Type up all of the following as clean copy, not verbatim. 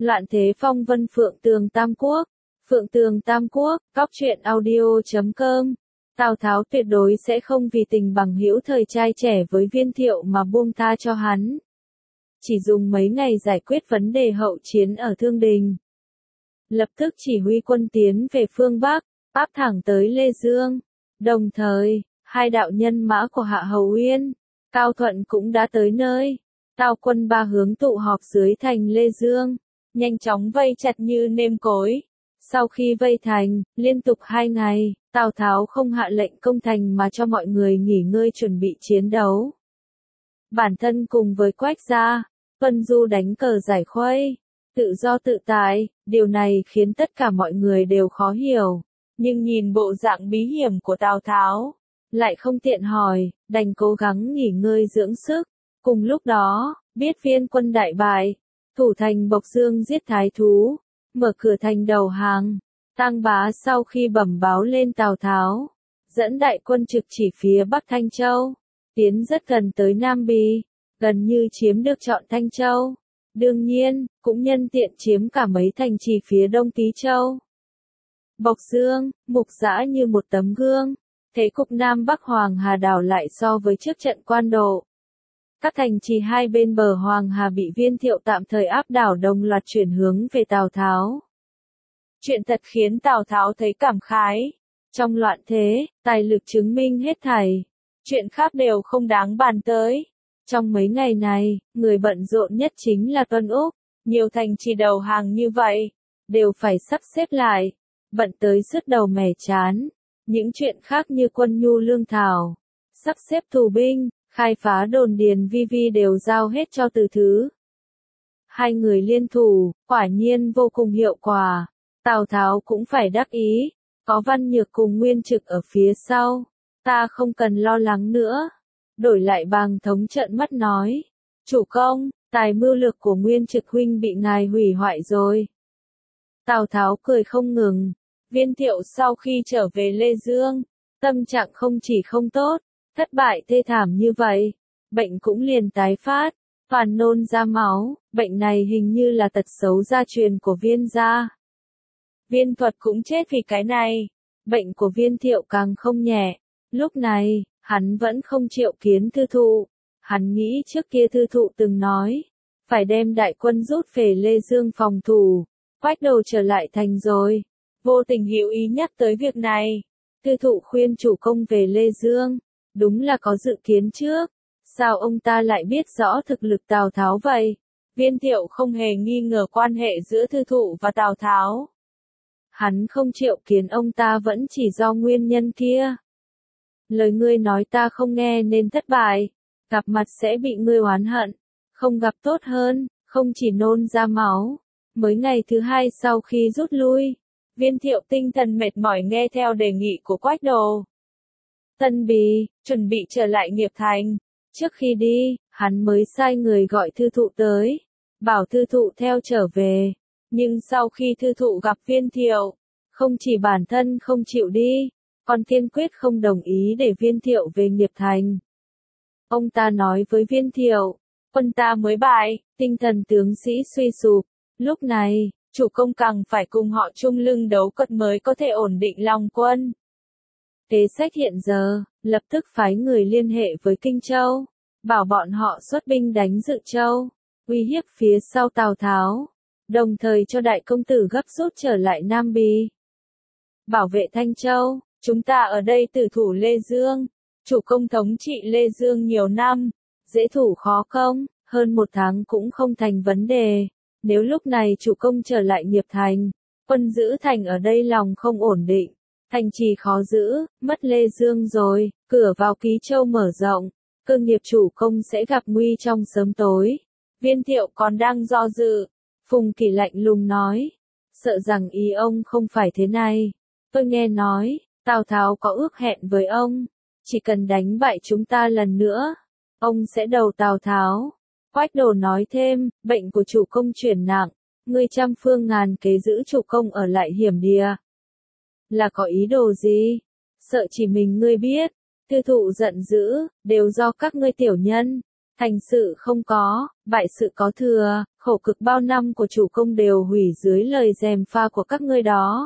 Loạn thế phong vân Phượng Tường Tam Quốc. Phượng Tường Tam Quốc, cóc truyện audio.com. Tào Tháo tuyệt đối sẽ không vì tình bằng hữu thời trai trẻ với Viên Thiệu mà buông tha cho hắn. Chỉ dùng mấy ngày giải quyết vấn đề hậu chiến ở Thương Đình. Lập tức chỉ huy quân tiến về phương Bắc, áp thẳng tới Lê Dương. Đồng thời, hai đạo nhân mã của Hạ Hầu Uyên, Cao Thuận cũng đã tới nơi. Tào quân ba hướng tụ họp dưới thành Lê Dương, nhanh chóng vây chặt như nêm cối. Sau khi vây thành, liên tục 2 ngày, Tào Tháo không hạ lệnh công thành mà cho mọi người nghỉ ngơi chuẩn bị chiến đấu. Bản thân cùng với Quách gia, Vân Du đánh cờ giải khuây, tự do tự tại, điều này khiến tất cả mọi người đều khó hiểu. Nhưng nhìn bộ dạng bí hiểm của Tào Tháo, lại không tiện hỏi, đành cố gắng nghỉ ngơi dưỡng sức. Cùng lúc đó, biết Viên quân đại bại, thủ thành Bộc Dương giết thái thú, mở cửa thành đầu hàng. Tang Bá sau khi bẩm báo lên Tào Tháo, dẫn đại quân trực chỉ phía Bắc Thanh Châu, tiến rất gần tới Nam Bì, gần như chiếm được trọn Thanh Châu. Đương nhiên, cũng nhân tiện chiếm cả mấy thành trì phía Đông Tý Châu. Bộc Dương, mục dã như một tấm gương, thế cục Nam Bắc Hoàng Hà đảo lại so với trước trận Quan Độ. Các thành trì hai bên bờ Hoàng Hà bị Viên Thiệu tạm thời áp đảo đồng loạt chuyển hướng về Tào Tháo. Chuyện thật khiến Tào Tháo thấy cảm khái. Trong loạn thế, tài lực chứng minh hết thảy. Chuyện khác đều không đáng bàn tới. Trong mấy ngày này, người bận rộn nhất chính là Tuân Úc. Nhiều thành trì đầu hàng như vậy, đều phải sắp xếp lại. Bận tới sứt đầu mẻ chán. Những chuyện khác như quân nhu lương thảo, sắp xếp tù binh, khai phá đồn điền vi đều giao hết cho Từ Thứ. Hai người liên thủ, quả nhiên vô cùng hiệu quả. Tào Tháo cũng phải đắc ý, có Văn Nhược cùng Nguyên Trực ở phía sau, ta không cần lo lắng nữa. Đổi lại Bàng Thống trợn mắt nói, chủ công, tài mưu lược của Nguyên Trực huynh bị ngài hủy hoại rồi. Tào Tháo cười không ngừng, Viên Thiệu sau khi trở về Lê Dương, tâm trạng không chỉ không tốt, thất bại thê thảm như vậy, bệnh cũng liền tái phát, toàn nôn ra máu, bệnh này hình như là tật xấu gia truyền của Viên gia. Viên Thuật cũng chết vì cái này, bệnh của Viên Thiệu càng không nhẹ. Lúc này, hắn vẫn không triệu kiến Thư Thụ. Hắn nghĩ trước kia Thư Thụ từng nói, phải đem đại quân rút về Lê Dương phòng thủ, Quách Đồ trở lại thành rồi. Vô tình hữu ý nhắc tới việc này. Thư Thụ khuyên chủ công về Lê Dương, đúng là có dự kiến trước. Sao ông ta lại biết rõ thực lực Tào Tháo vậy? Viên Thiệu không hề nghi ngờ quan hệ giữa Thư Thụ và Tào Tháo. Hắn không triệu kiến ông ta vẫn chỉ do nguyên nhân kia. Lời ngươi nói ta không nghe nên thất bại, gặp mặt sẽ bị ngươi oán hận, không gặp tốt hơn, không chỉ nôn ra máu. Mới ngày thứ 2 sau khi rút lui, Viên Thiệu tinh thần mệt mỏi nghe theo đề nghị của Quách Đồ. Tân Bì, chuẩn bị trở lại Nghiệp Thành. Trước khi đi, hắn mới sai người gọi Thư Thụ tới, bảo Thư Thụ theo trở về. Nhưng sau khi Thư Thụ gặp Viên Thiệu, không chỉ bản thân không chịu đi, còn kiên quyết không đồng ý để Viên Thiệu về Nghiệp Thành. Ông ta nói với Viên Thiệu, quân ta mới bại, tinh thần tướng sĩ suy sụp, lúc này, chủ công càng phải cùng họ chung lưng đấu cật mới có thể ổn định lòng quân. Kế sách hiện giờ, lập tức phái người liên hệ với Kinh Châu, bảo bọn họ xuất binh đánh Dự Châu, uy hiếp phía sau Tào Tháo, đồng thời cho đại công tử gấp rút trở lại Nam Bì. Bảo vệ Thanh Châu, chúng ta ở đây tử thủ Lê Dương, chủ công thống trị Lê Dương nhiều năm, dễ thủ khó công, hơn 1 tháng cũng không thành vấn đề. Nếu lúc này chủ công trở lại Nghiệp Thành, quân giữ thành ở đây lòng không ổn định, thành trì khó giữ, mất Lê Dương rồi, cửa vào Ký Châu mở rộng, cơ nghiệp chủ công sẽ gặp nguy trong sớm tối. Viên Thiệu còn đang do dự, Phùng Kỳ lạnh lùng nói, sợ rằng ý ông không phải thế này. Tôi nghe nói, Tào Tháo có ước hẹn với ông, chỉ cần đánh bại chúng ta lần nữa, ông sẽ đầu Tào Tháo. Quách Đồ nói thêm, bệnh của chủ công chuyển nặng, ngươi trăm phương ngàn kế giữ chủ công ở lại hiểm địa. Là có ý đồ gì? Sợ chỉ mình ngươi biết. Thư Thụ giận dữ, đều do các ngươi tiểu nhân, thành sự không có, bại sự có thừa, khổ cực bao năm của chủ công đều hủy dưới lời gièm pha của các ngươi đó.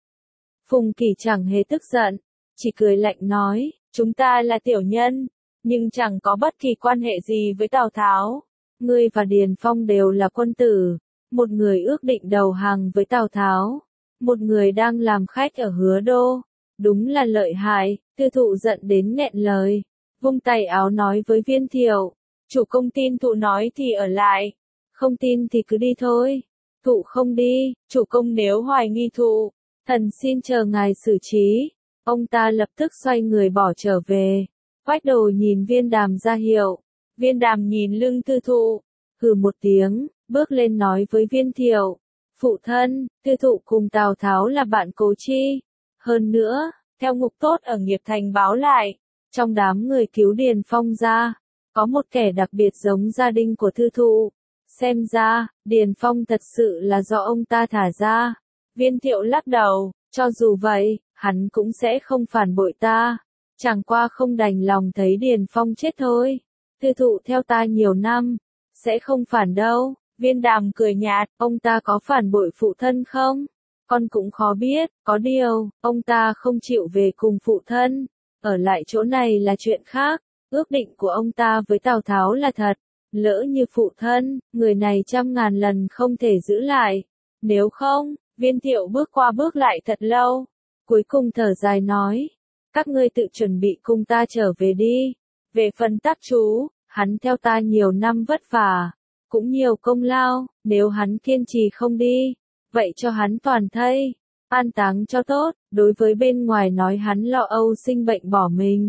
Phùng Kỳ chẳng hề tức giận, chỉ cười lạnh nói, chúng ta là tiểu nhân, nhưng chẳng có bất kỳ quan hệ gì với Tào Tháo. Ngươi và Điền Phong đều là quân tử, một người ước định đầu hàng với Tào Tháo, một người đang làm khách ở Hứa Đô. Đúng là lợi hại, Tư Thụ giận đến nghẹn lời, vung tay áo nói với Viên Thiệu, chủ công tin Thụ nói thì ở lại, không tin thì cứ đi thôi. Thụ không đi, chủ công nếu hoài nghi Thụ, thần xin chờ ngài xử trí. Ông ta lập tức xoay người bỏ trở về. Quách Đồ nhìn Viên Đàm ra hiệu, Viên Đàm nhìn lưng Tư Thụ, hừ một tiếng, bước lên nói với Viên Thiệu, phụ thân, Tư Thụ cùng Tào Tháo là bạn cố chi. Hơn nữa, theo ngục tốt ở Nghiệp Thành báo lại, trong đám người cứu Điền Phong ra, có một kẻ đặc biệt giống gia đình của Tư Thụ. Xem ra, Điền Phong thật sự là do ông ta thả ra. Viên Thiệu lắc đầu, cho dù vậy, hắn cũng sẽ không phản bội ta. Chẳng qua không đành lòng thấy Điền Phong chết thôi. Tư Thụ theo ta nhiều năm, sẽ không phản đâu. Viên Đàm cười nhạt, ông ta có phản bội phụ thân không? Con cũng khó biết, có điều, ông ta không chịu về cùng phụ thân. Ở lại chỗ này là chuyện khác, ước định của ông ta với Tào Tháo là thật. Lỡ như phụ thân, người này trăm ngàn lần không thể giữ lại. Nếu không, Viên Thiệu bước qua bước lại thật lâu. Cuối cùng thở dài nói, các ngươi tự chuẩn bị cùng ta trở về đi. Về phần Tác Chú, hắn theo ta nhiều năm vất vả, cũng nhiều công lao, nếu hắn kiên trì không đi, vậy cho hắn toàn thây, an táng cho tốt. Đối với bên ngoài nói hắn lo âu sinh bệnh bỏ mình,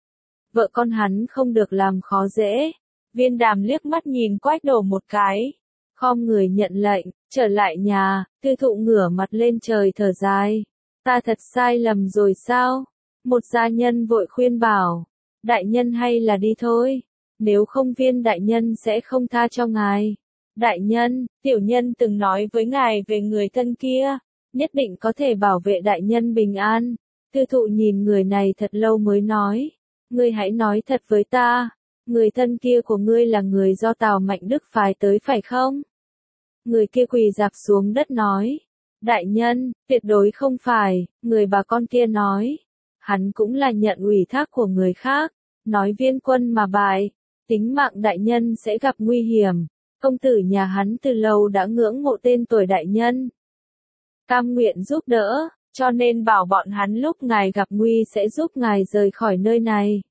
vợ con hắn không được làm khó dễ. Viên Đàm liếc mắt nhìn Quách Đồ một cái, khom người nhận lệnh, trở lại nhà. Tư Thụ ngửa mặt lên trời thở dài, ta thật sai lầm rồi sao? Một gia nhân vội khuyên bảo, đại nhân hay là đi thôi, nếu không Viên đại nhân sẽ không tha cho ngài. Đại nhân, tiểu nhân từng nói với ngài về người thân kia, nhất định có thể bảo vệ đại nhân bình an. Tư Thụ nhìn người này thật lâu mới nói, ngươi hãy nói thật với ta, người thân kia của ngươi là người do Tào Mạnh Đức phái tới phải không? Người kia quỳ rạp xuống đất nói, đại nhân, tuyệt đối không phải. Người bà con kia nói, hắn cũng là nhận ủy thác của người khác, nói Viên quân mà bại, tính mạng đại nhân sẽ gặp nguy hiểm. Công tử nhà hắn từ lâu đã ngưỡng mộ tên tuổi đại nhân, cam nguyện giúp đỡ, cho nên bảo bọn hắn lúc ngài gặp nguy sẽ giúp ngài rời khỏi nơi này.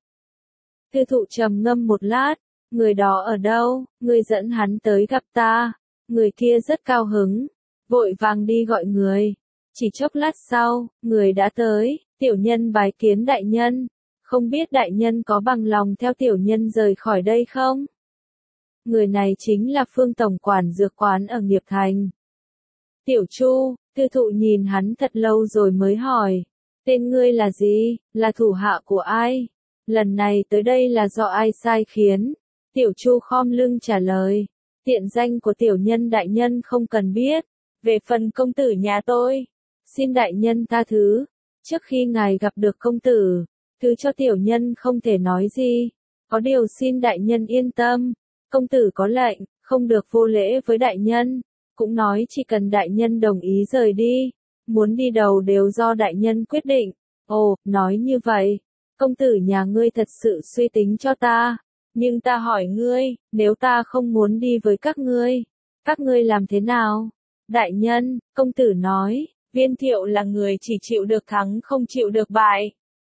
Tư Thụ trầm ngâm một lát, người đó ở đâu? Người dẫn hắn tới gặp ta. Người kia rất cao hứng, vội vàng đi gọi người. Chỉ chốc lát sau, người đã tới. Tiểu nhân bái kiến đại nhân, không biết đại nhân có bằng lòng theo tiểu nhân rời khỏi đây không? Người này chính là Phương tổng quản dược quán ở Nghiệp Thành. Tiểu Chu. Tư Thụ nhìn hắn thật lâu rồi mới hỏi, tên ngươi là gì, là thủ hạ của ai? Lần này tới đây là do ai sai khiến? Tiểu Chu khom lưng trả lời, tiện danh của tiểu nhân đại nhân không cần biết. Về phần công tử nhà tôi, xin đại nhân tha thứ. Trước khi ngài gặp được công tử, thứ cho tiểu nhân không thể nói gì. Có điều xin đại nhân yên tâm, công tử có lệnh, không được vô lễ với đại nhân. Cũng nói chỉ cần đại nhân đồng ý rời đi, muốn đi đâu đều do đại nhân quyết định. Ồ, nói như vậy, công tử nhà ngươi thật sự suy tính cho ta. Nhưng ta hỏi ngươi, nếu ta không muốn đi với các ngươi làm thế nào? Đại nhân, công tử nói, Viên Thiệu là người chỉ chịu được thắng không chịu được bại.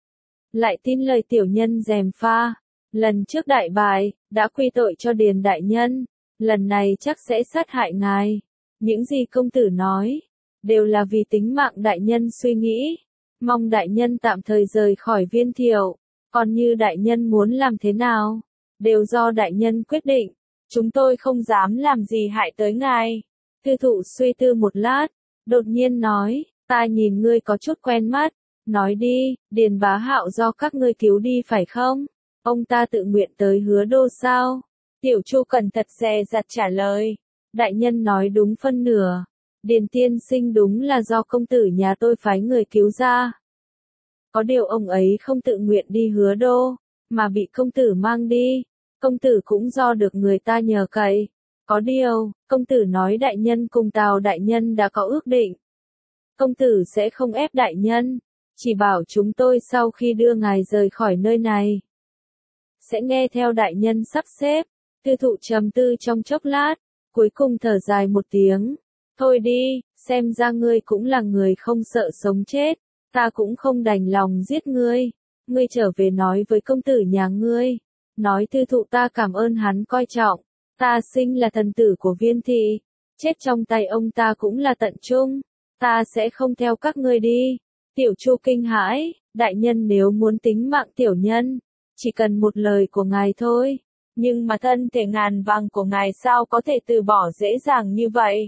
Lại tin lời tiểu nhân gièm pha, lần trước đại bại, đã quy tội cho Điền đại nhân, lần này chắc sẽ sát hại ngài. Những gì công tử nói, đều là vì tính mạng đại nhân suy nghĩ. Mong đại nhân tạm thời rời khỏi Viên Thiệu, còn như đại nhân muốn làm thế nào, đều do đại nhân quyết định. Chúng tôi không dám làm gì hại tới ngài. Tư Thụ suy tư một lát, đột nhiên nói, ta nhìn ngươi có chút quen mắt. Nói đi, Điền Bá Hạo do các ngươi cứu đi phải không? Ông ta tự nguyện tới Hứa Đô sao? Tiểu Chu cẩn thận dè dặt trả lời. Đại nhân nói đúng phân nửa. Điền tiên sinh đúng là do công tử nhà tôi phái người cứu ra. Có điều ông ấy không tự nguyện đi Hứa Đô, mà bị công tử mang đi. công tử cũng do được người ta nhờ cậy. Có điều, công tử nói đại nhân cùng Tào đại nhân đã có ước định. Công tử sẽ không ép đại nhân, chỉ bảo chúng tôi sau khi đưa ngài rời khỏi nơi này. Sẽ nghe theo đại nhân sắp xếp. Tư thụ trầm tư trong chốc lát, cuối cùng thở dài một tiếng. Thôi đi, xem ra ngươi cũng là người không sợ sống chết, ta cũng không đành lòng giết ngươi. Ngươi trở về nói với công tử nhà ngươi, nói tư thụ ta cảm ơn hắn coi trọng, ta sinh là thần tử của Viên thị, chết trong tay ông ta cũng là tận trung, ta sẽ không theo các ngươi đi. Tiểu Chu kinh hãi, đại nhân nếu muốn tính mạng tiểu nhân, chỉ cần một lời của ngài thôi. Nhưng mà thân thể ngàn vàng của ngài sao có thể từ bỏ dễ dàng như vậy?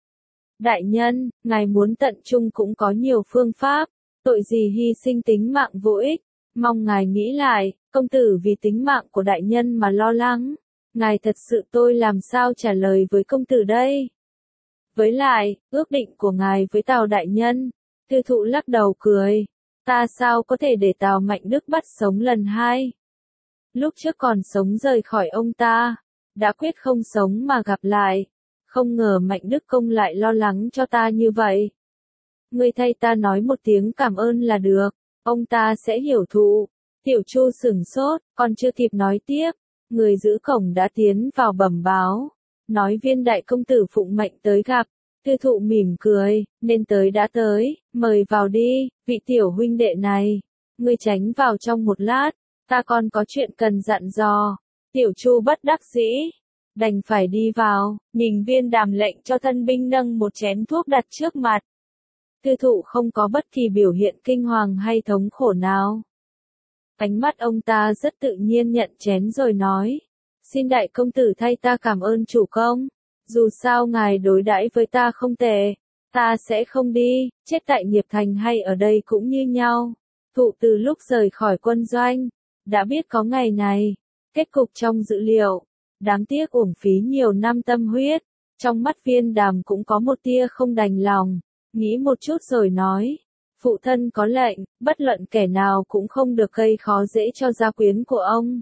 Đại nhân, ngài muốn tận trung cũng có nhiều phương pháp, tội gì hy sinh tính mạng vô ích, mong ngài nghĩ lại, công tử vì tính mạng của đại nhân mà lo lắng, ngài thật sự tôi làm sao trả lời với công tử đây? Với lại, ước định của ngài với Tào đại nhân, Tư thụ lắc đầu cười, ta sao có thể để Tào Mạnh Đức bắt sống lần hai? Lúc trước còn sống rời khỏi ông ta, đã quyết không sống mà gặp lại, không ngờ Mạnh Đức Công lại lo lắng cho ta như vậy. Ngươi thay ta nói một tiếng cảm ơn là được, ông ta sẽ hiểu thụ. Tiểu Chu sửng sốt, còn chưa kịp nói tiếp, người giữ cổng đã tiến vào bẩm báo, nói Viên đại công tử phụng mệnh tới gặp. Tư thụ mỉm cười, nên tới đã tới, mời vào đi, vị tiểu huynh đệ này, ngươi tránh vào trong một lát, ta còn có chuyện cần dặn dò. Tiểu Chu bất đắc dĩ, đành phải đi vào, nhìn Viên Đàm lệnh cho thân binh nâng một chén thuốc đặt trước mặt. Tư thụ không có bất kỳ biểu hiện kinh hoàng hay thống khổ nào. Ánh mắt ông ta rất tự nhiên nhận chén rồi nói, xin đại công tử thay ta cảm ơn chủ công, dù sao ngài đối đãi với ta không tệ, ta sẽ không đi, chết tại Nghiệp Thành hay ở đây cũng như nhau. Thụ từ lúc rời khỏi quân doanh, đã biết có ngày này, kết cục trong dữ liệu, đáng tiếc uổng phí nhiều năm tâm huyết, trong mắt Viên Đàm cũng có một tia không đành lòng, nghĩ một chút rồi nói, phụ thân có lệnh, bất luận kẻ nào cũng không được gây khó dễ cho gia quyến của ông.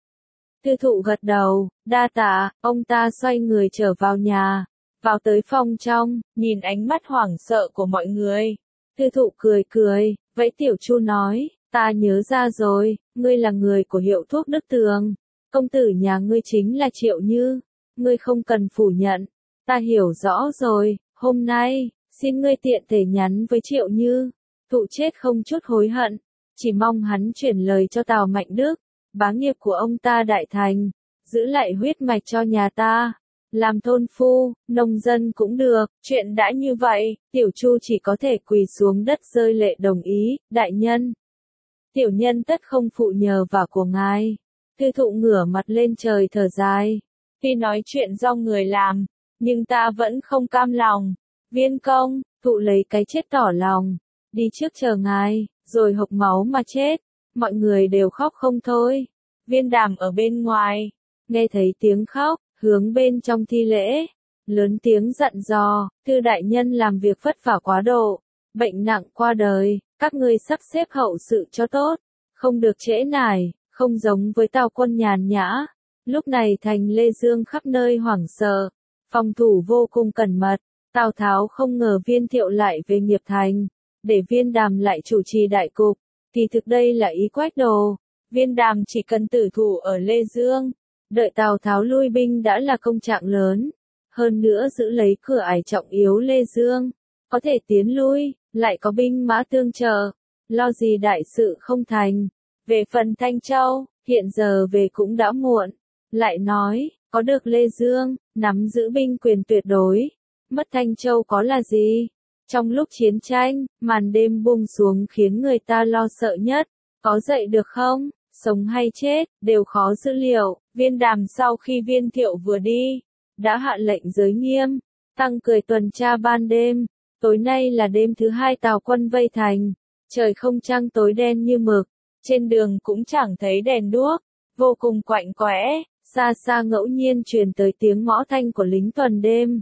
Tư thụ gật đầu, đa tạ, ông ta xoay người trở vào nhà, vào tới phòng trong, nhìn ánh mắt hoảng sợ của mọi người. Tư thụ cười cười, vẫy Tiểu Chu nói, ta nhớ ra rồi, ngươi là người của hiệu thuốc Đức Tường, công tử nhà ngươi chính là Triệu Như, ngươi không cần phủ nhận, ta hiểu rõ rồi, hôm nay, xin ngươi tiện thể nhắn với Triệu Như, thụ chết không chút hối hận, chỉ mong hắn chuyển lời cho Tào Mạnh Đức, bá nghiệp của ông ta đại thành, giữ lại huyết mạch cho nhà ta, làm thôn phu, nông dân cũng được, chuyện đã như vậy, Tiểu Chu chỉ có thể quỳ xuống đất rơi lệ đồng ý, đại nhân. Tiểu nhân tất không phụ nhờ vả của ngài. Tư thụ ngửa mặt lên trời thở dài. Tuy nói chuyện do người làm, nhưng ta vẫn không cam lòng. Viên công, thụ lấy cái chết tỏ lòng. Đi trước chờ ngài, rồi hộc máu mà chết. Mọi người đều khóc không thôi. Viên Đàm ở bên ngoài, nghe thấy tiếng khóc, hướng bên trong thi lễ. Lớn tiếng dặn dò, Tư đại nhân làm việc vất vả quá độ. Bệnh nặng qua đời, các ngươi sắp xếp hậu sự cho tốt. Không được trễ nải, không giống với Tào quân nhàn nhã. Lúc này thành Lê Dương khắp nơi hoảng sợ, phòng thủ vô cùng cẩn mật. Tào Tháo không ngờ Viên Thiệu lại về Nghiệp Thành, để Viên Đàm lại chủ trì đại cục. Thì thực đây là ý Quách Đồ. Viên Đàm chỉ cần tử thủ ở Lê Dương, đợi Tào Tháo lui binh đã là công trạng lớn. Hơn nữa giữ lấy cửa ải trọng yếu Lê Dương, có thể tiến lui, lại có binh mã tương trợ, lo gì đại sự không thành. Về phần Thanh Châu, hiện giờ về cũng đã muộn. Lại nói, có được Lê Dương, nắm giữ binh quyền tuyệt đối, mất Thanh Châu có là gì? Trong lúc chiến tranh, màn đêm buông xuống khiến người ta lo sợ nhất. Có dậy được không, sống hay chết, đều khó dự liệu. Viên Đàm sau khi Viên Thiệu vừa đi, đã hạ lệnh giới nghiêm, tăng cường tuần tra ban đêm. Tối nay là đêm thứ hai Tào quân vây thành, trời không trăng tối đen như mực, trên đường cũng chẳng thấy đèn đuốc, vô cùng quạnh quẽ, xa xa ngẫu nhiên truyền tới tiếng mõ thanh của lính tuần đêm.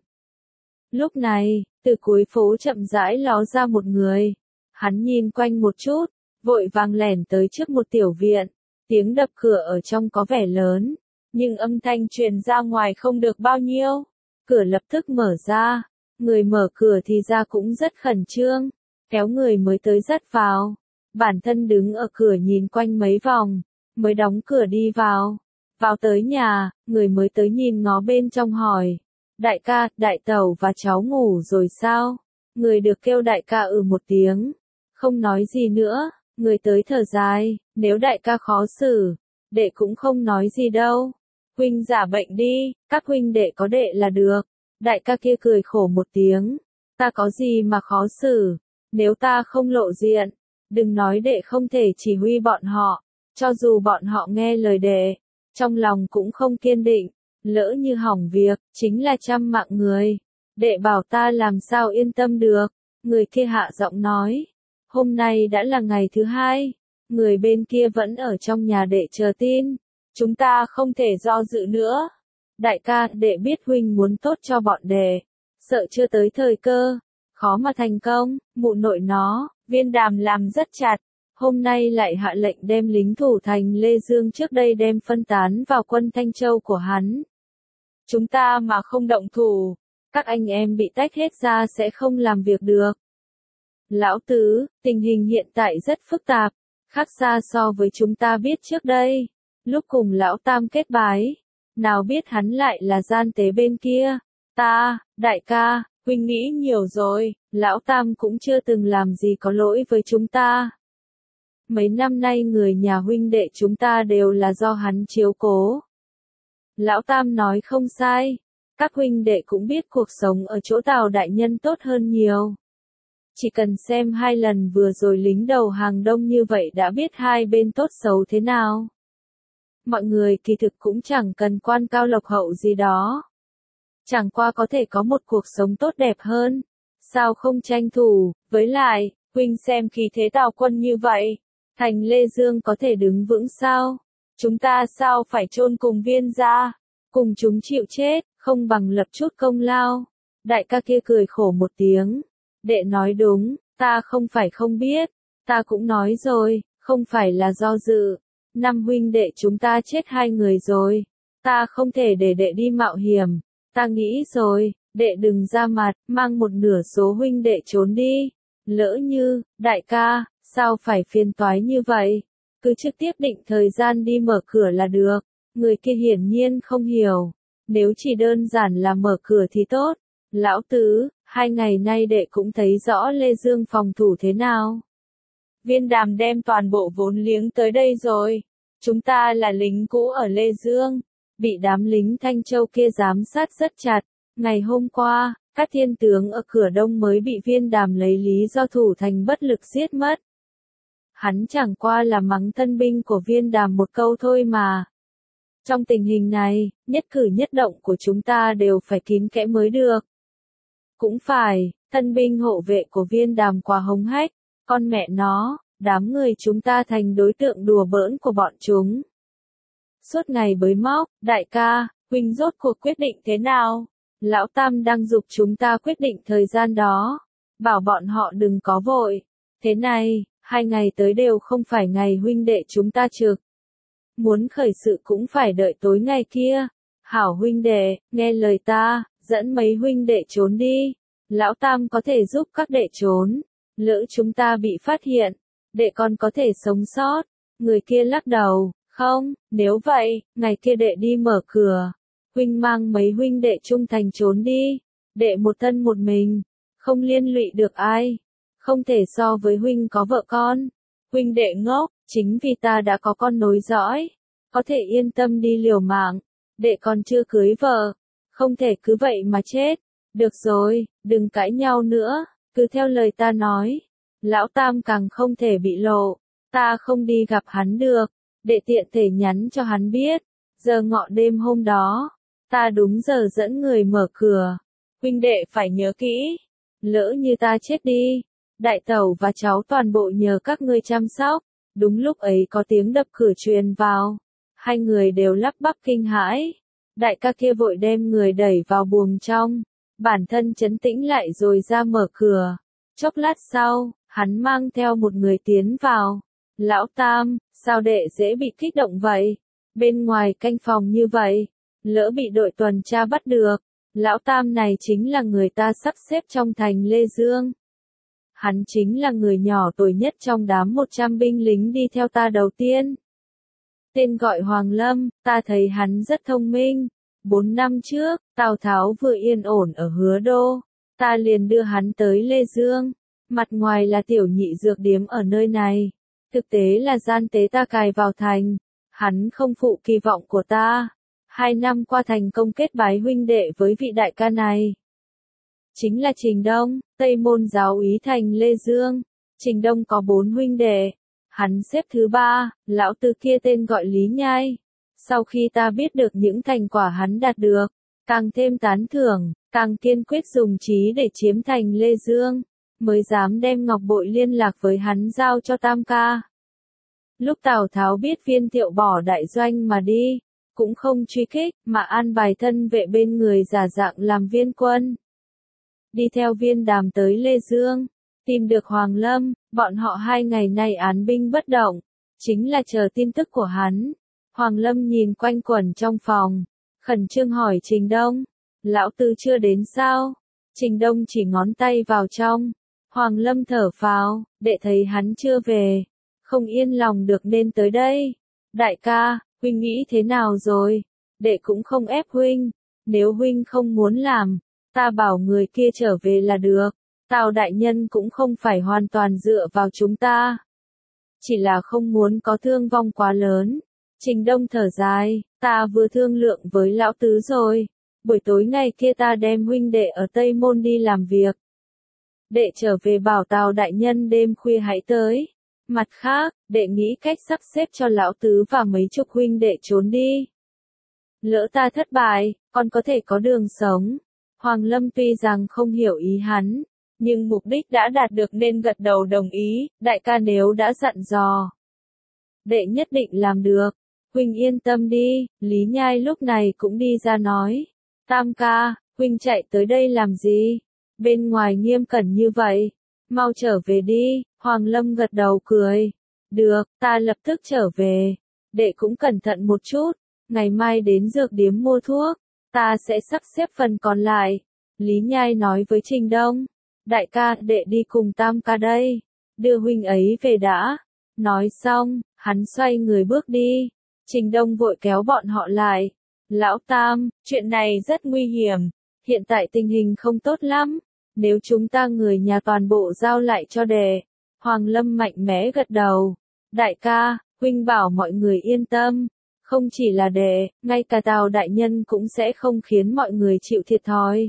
Lúc này, từ cuối phố chậm rãi ló ra một người, hắn nhìn quanh một chút, vội vàng lẻn tới trước một tiểu viện, tiếng đập cửa ở trong có vẻ lớn, nhưng âm thanh truyền ra ngoài không được bao nhiêu. Cửa lập tức mở ra, người mở cửa thì ra cũng rất khẩn trương, kéo người mới tới dắt vào. Bản thân đứng ở cửa nhìn quanh mấy vòng, mới đóng cửa đi vào. Vào tới nhà, người mới tới nhìn ngó bên trong hỏi. Đại ca, đại tẩu và cháu ngủ rồi sao? Người được kêu đại ca một tiếng. Không nói gì nữa, người tới thở dài, nếu đại ca khó xử, đệ cũng không nói gì đâu. Huynh giả bệnh đi, các huynh đệ có đệ là được. Đại ca kia cười khổ một tiếng. Ta có gì mà khó xử, nếu ta không lộ diện, đừng nói đệ không thể chỉ huy bọn họ, cho dù bọn họ nghe lời đệ, trong lòng cũng không kiên định, lỡ như hỏng việc, chính là trăm mạng người. Đệ bảo ta làm sao yên tâm được, người kia hạ giọng nói. Hôm nay đã là ngày thứ hai, người bên kia vẫn ở trong nhà đệ chờ tin, chúng ta không thể do dự nữa. Đại ca, đệ biết huynh muốn tốt cho bọn đệ, sợ chưa tới thời cơ, khó mà thành công, mụ nội nó, Viên Đàm làm rất chặt, hôm nay lại hạ lệnh đem lính thủ thành Lê Dương trước đây đem phân tán vào quân Thanh Châu của hắn. Chúng ta mà không động thủ, các anh em bị tách hết ra sẽ không làm việc được. Lão Tứ, tình hình hiện tại rất phức tạp, khác xa so với chúng ta biết trước đây. Lúc cùng Lão Tam kết bái, nào biết hắn lại là gian tế bên kia. Đại ca, huynh nghĩ nhiều rồi, Lão Tam cũng chưa từng làm gì có lỗi với chúng ta. Mấy năm nay người nhà huynh đệ chúng ta đều là do hắn chiếu cố. Lão Tam nói không sai, các huynh đệ cũng biết cuộc sống ở chỗ Tào đại nhân tốt hơn nhiều. Chỉ cần xem 2 lần vừa rồi lính đầu hàng đông như vậy đã biết hai bên tốt xấu thế nào. Mọi người kỳ thực cũng chẳng cần quan cao lộc hậu gì đó. Chẳng qua có thể có một cuộc sống tốt đẹp hơn. Sao không tranh thủ, với lại, huynh xem khí thế Tào quân như vậy. Thành Lê Dương có thể đứng vững sao? Chúng ta sao phải chôn cùng Viên gia? Cùng chúng chịu chết, không bằng lập chút công lao. Đại ca kia cười khổ một tiếng. Đệ nói đúng, ta không phải không biết. Ta cũng nói rồi, không phải là do dự. 5 huynh đệ chúng ta chết 2 người rồi. Ta không thể để đệ đi mạo hiểm. Ta nghĩ rồi, đệ đừng ra mặt, mang một nửa số huynh đệ trốn đi. Lỡ như, đại ca, sao phải phiền toái như vậy? Cứ trực tiếp định thời gian đi mở cửa là được. Người kia hiển nhiên không hiểu. Nếu chỉ đơn giản là mở cửa thì tốt. Lão Tứ, 2 ngày nay đệ cũng thấy rõ Lê Dương phòng thủ thế nào. Viên Đàm đem toàn bộ vốn liếng tới đây rồi. Chúng ta là lính cũ ở Lê Dương, bị đám lính Thanh Châu kia giám sát rất chặt. Ngày hôm qua, các thiên tướng ở cửa đông mới bị Viên Đàm lấy lý do thủ thành bất lực giết mất. Hắn chẳng qua là mắng thân binh của Viên Đàm một câu thôi mà. Trong tình hình này, nhất cử nhất động của chúng ta đều phải kín kẽ mới được. Cũng phải, thân binh hộ vệ của Viên Đàm quá hống hách, con mẹ nó, đám người chúng ta thành đối tượng đùa bỡn của bọn chúng. Suốt ngày bới móc, đại ca, huynh rốt cuộc quyết định thế nào? Lão Tam đang giục chúng ta quyết định thời gian đó, bảo bọn họ đừng có vội. Thế này, 2 ngày tới đều không phải ngày huynh đệ chúng ta trực. Muốn khởi sự cũng phải đợi tối ngày kia. Hảo huynh đệ, nghe lời ta, dẫn mấy huynh đệ trốn đi. Lão Tam có thể giúp các đệ trốn. Lỡ chúng ta bị phát hiện, đệ còn có thể sống sót. Người kia lắc đầu, không, nếu vậy, ngày kia đệ đi mở cửa. Huynh mang mấy huynh đệ trung thành trốn đi. Đệ một thân một mình, không liên lụy được ai. Không thể so với huynh có vợ con. Huynh đệ ngốc, chính vì ta đã có con nối dõi. Có thể yên tâm đi liều mạng. Đệ còn chưa cưới vợ. Không thể cứ vậy mà chết. Được rồi, đừng cãi nhau nữa. Cứ theo lời ta nói. Lão Tam càng không thể bị lộ. Ta không đi gặp hắn được. Đệ tiện thể nhắn cho hắn biết. Giờ ngọ đêm hôm đó, ta đúng giờ dẫn người mở cửa. Huynh đệ phải nhớ kỹ. Lỡ như ta chết đi, đại tẩu và cháu toàn bộ nhờ các ngươi chăm sóc. Đúng lúc ấy có tiếng đập cửa truyền vào. 2 người đều lắp bắp kinh hãi. Đại ca kia vội đem người đẩy vào buồng trong. Bản thân trấn tĩnh lại rồi ra mở cửa. Chốc lát sau, hắn mang theo một người tiến vào. Lão Tam, sao đệ dễ bị kích động vậy? Bên ngoài canh phòng như vậy, lỡ bị đội tuần tra bắt được, lão Tam này chính là người ta sắp xếp trong thành Lê Dương. Hắn chính là người nhỏ tuổi nhất trong đám 100 binh lính đi theo ta đầu tiên. Tên gọi Hoàng Lâm, ta thấy hắn rất thông minh. 4 năm trước, Tào Tháo vừa yên ổn ở Hứa Đô, ta liền đưa hắn tới Lê Dương. Mặt ngoài là tiểu nhị dược điếm ở nơi này, thực tế là gian tế ta cài vào thành. Hắn không phụ kỳ vọng của ta. 2 năm qua thành công kết bái huynh đệ với vị đại ca này. Chính là Trình Đông, Tây Môn giáo úy thành Lê Dương. Trình Đông có 4 huynh đệ. Hắn xếp thứ 3, lão tứ kia tên gọi Lý Nhai. Sau khi ta biết được những thành quả hắn đạt được, càng thêm tán thưởng, càng kiên quyết dùng trí để chiếm thành Lê Dương, mới dám đem ngọc bội liên lạc với hắn giao cho Tam ca. Lúc Tào Tháo biết Viên Thiệu bỏ đại doanh mà đi, cũng không truy kích, mà an bài thân vệ bên người giả dạng làm viên quân. Đi theo Viên Đàm tới Lê Dương, tìm được Hoàng Lâm, bọn họ 2 ngày nay án binh bất động, chính là chờ tin tức của hắn. Hoàng Lâm nhìn quanh quẩn trong phòng, khẩn trương hỏi Trình Đông, lão tứ chưa đến sao? Trình Đông chỉ ngón tay vào trong. Hoàng Lâm thở phào, đệ thấy hắn chưa về, không yên lòng được nên tới đây. Đại ca, huynh nghĩ thế nào rồi? Đệ cũng không ép huynh, nếu huynh không muốn làm, ta bảo người kia trở về là được. Tào đại nhân cũng không phải hoàn toàn dựa vào chúng ta, chỉ là không muốn có thương vong quá lớn. Trình Đông thở dài, ta vừa thương lượng với lão tứ rồi, buổi tối ngày kia ta đem huynh đệ ở Tây Môn đi làm việc. Đệ trở về bảo Tào đại nhân đêm khuya hãy tới. Mặt khác, đệ nghĩ cách sắp xếp cho lão tứ và mấy chục huynh đệ trốn đi. Lỡ ta thất bại, còn có thể có đường sống. Hoàng Lâm tuy rằng không hiểu ý hắn, nhưng mục đích đã đạt được nên gật đầu đồng ý. Đại ca nếu đã dặn dò, đệ nhất định làm được. Huynh yên tâm đi. Lý Nhai lúc này cũng đi ra nói, Tam ca, huynh chạy tới đây làm gì? Bên ngoài nghiêm cẩn như vậy, mau trở về đi. Hoàng Lâm gật đầu cười, được, ta lập tức trở về. Đệ cũng cẩn thận một chút, ngày mai đến dược điếm mua thuốc, ta sẽ sắp xếp phần còn lại. Lý Nhai nói với Trình Đông, đại ca, đệ đi cùng Tam ca đây, đưa huynh ấy về đã. Nói xong, hắn xoay người bước đi. Trình Đông vội kéo bọn họ lại. Lão Tam, chuyện này rất nguy hiểm, hiện tại tình hình không tốt lắm, nếu chúng ta người nhà toàn bộ giao lại cho đệ. Hoàng Lâm mạnh mẽ gật đầu. Đại ca, huynh bảo mọi người yên tâm, không chỉ là đệ, ngay cả Tào đại nhân cũng sẽ không khiến mọi người chịu thiệt thòi.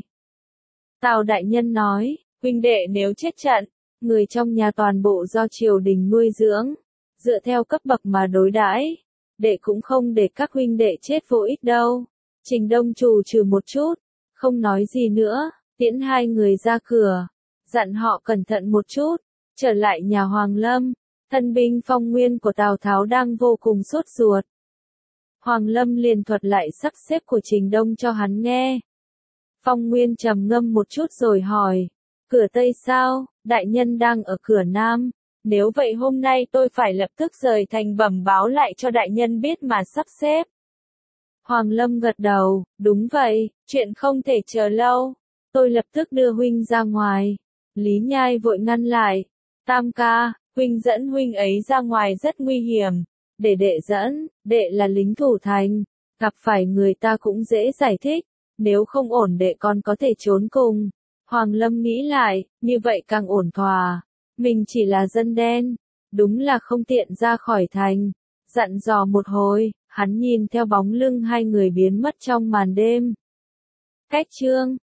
Tào đại nhân nói, huynh đệ nếu chết trận, người trong nhà toàn bộ do triều đình nuôi dưỡng, dựa theo cấp bậc mà đối đãi, đệ cũng không để các huynh đệ chết vô ích đâu. Trình Đông trù trừ một chút, không nói gì nữa, tiễn 2 người ra cửa, dặn họ cẩn thận một chút. Trở lại nhà Hoàng Lâm, thân binh Phong Nguyên của Tào Tháo đang vô cùng sốt ruột. Hoàng Lâm liền thuật lại sắp xếp của Trình Đông cho hắn nghe. Phong Nguyên trầm ngâm một chút rồi hỏi, cửa Tây sao? Đại nhân đang ở cửa Nam. Nếu vậy hôm nay tôi phải lập tức rời thành bẩm báo lại cho đại nhân biết mà sắp xếp. Hoàng Lâm gật đầu, đúng vậy, chuyện không thể chờ lâu. Tôi lập tức đưa huynh ra ngoài. Lý Nhai vội ngăn lại. Tam ca, huynh dẫn huynh ấy ra ngoài rất nguy hiểm. Để đệ dẫn, đệ là lính thủ thành, gặp phải người ta cũng dễ giải thích. Nếu không ổn đệ còn có thể trốn cùng. Hoàng Lâm nghĩ lại, như vậy càng ổn thỏa. Mình chỉ là dân đen, đúng là không tiện ra khỏi thành. Dặn dò một hồi, hắn nhìn theo bóng lưng 2 người biến mất trong màn đêm. Cách chương